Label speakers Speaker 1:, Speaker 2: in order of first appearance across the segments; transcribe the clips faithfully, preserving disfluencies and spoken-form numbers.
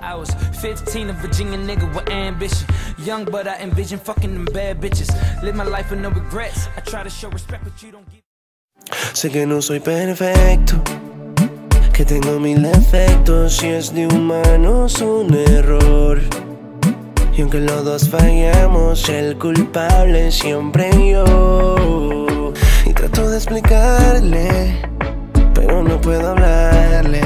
Speaker 1: I was fifteen, a Virginia nigga with ambition. Young, but I envision fucking them bad bitches. Live my life with no regrets. I try to show respect, but you don't get.
Speaker 2: Sé que no soy perfecto, que tengo mil defectos y es de humanos un error. Y aunque los dos fallamos, el culpable siempre yo. Y trato de explicarle, pero no puedo hablarle,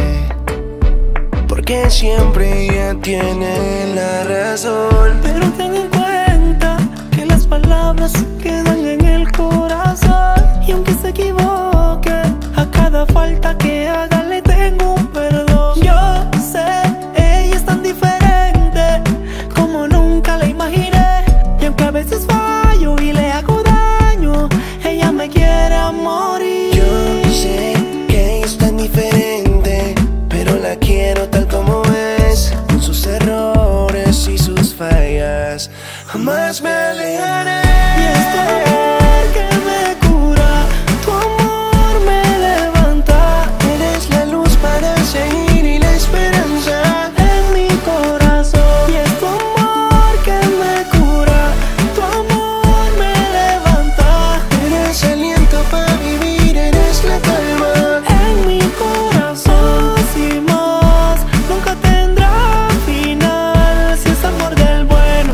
Speaker 2: porque siempre ella tiene la razón.
Speaker 3: Pero ten en cuenta que las palabras quedan en el corazón. Y aunque se equivoque, a cada falta que haga le tengo un perdón. Yo sé, ella es tan diferente como nunca la imaginé. Y aunque a veces fallo y le hago daño, ella me quiere a morir.
Speaker 2: Yo sé que ella es tan diferente, pero la quiero tal como es, con sus errores y sus fallas. Jamás me alejaré.
Speaker 3: Y es tu amor que me cura, tu amor me levanta.
Speaker 2: Eres la luz para seguir y la esperanza
Speaker 3: en mi corazón. Y es tu amor que me cura, tu amor me levanta.
Speaker 2: Eres aliento para vivir, eres la calma
Speaker 3: en mi corazón. Sin más, nunca tendrá final. Si es amor del bueno,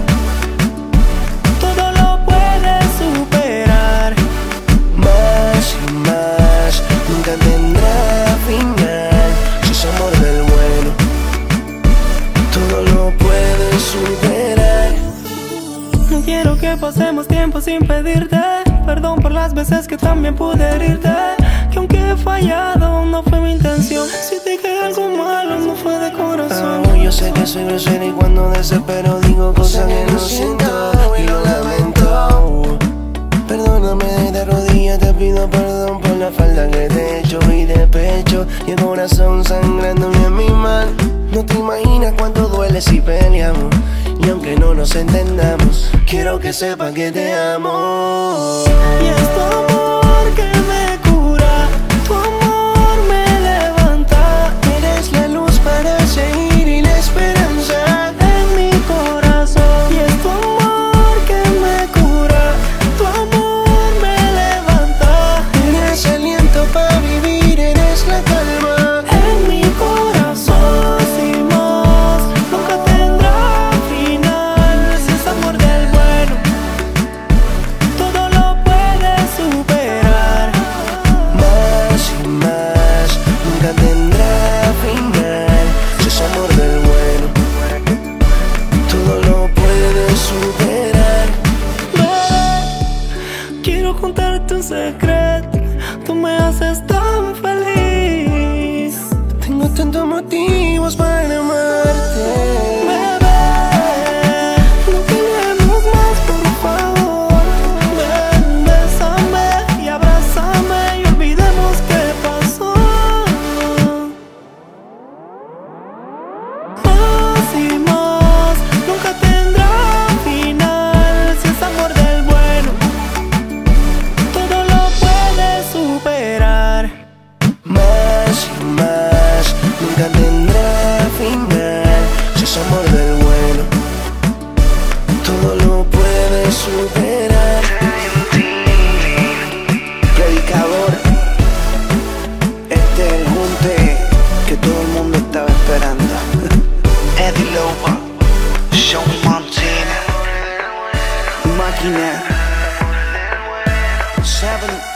Speaker 3: todo lo puede superar.
Speaker 2: Más y más, nunca tendrá final. Si es amor del bueno, todo lo puede superar.
Speaker 3: No quiero que pasemos tiempo sin pedirte perdón por las veces que también pude herirte. Que aunque he fallado, no fue mi intención. Si dije algo malo, no fue de corazón.
Speaker 2: Oh, yo sé que soy grosero y cuando desespero digo cosas que no siento y lo lamento. Perdóname, de rodillas te pido perdón por la falta que te he hecho y de pecho y el corazón sangrándome en mi mano. No te imaginas cuánto duele si peleamos, y aunque no nos entendamos, quiero que sepas que te amo.
Speaker 3: Y es tu amor que me cura, tu amor me levanta.
Speaker 2: Eres la luz para seguir y la esperanza
Speaker 3: en mi corazón. Y es tu amor que me cura, tu amor me levanta.
Speaker 2: Eres aliento para vivir, eres la calma
Speaker 3: en mi corazón. Sin más, nunca tendrá final. Si es amor del bueno, todo lo puede superar.
Speaker 2: Más y más, nunca tendrá final. Si es amor del bueno, todo lo puede superar.
Speaker 3: Bebé, quiero contarte un secreto, tú me haces tan feliz.
Speaker 2: Tengo tantos motivos para amarte.
Speaker 3: Bebé, no peleemos más, por favor. Ven, bésame y abrázame y olvidemos qué pasó. Más y más, nunca tendrá final. Si es amor del bueno, todo lo puede superar.
Speaker 2: Más y más, nunca tendrá final. Si es amor del bueno, todo lo puede superar. Predicador, este es el junte que todo el mundo estaba esperando.
Speaker 4: Eddie Lover, Sean Montana,
Speaker 2: Máquina Seven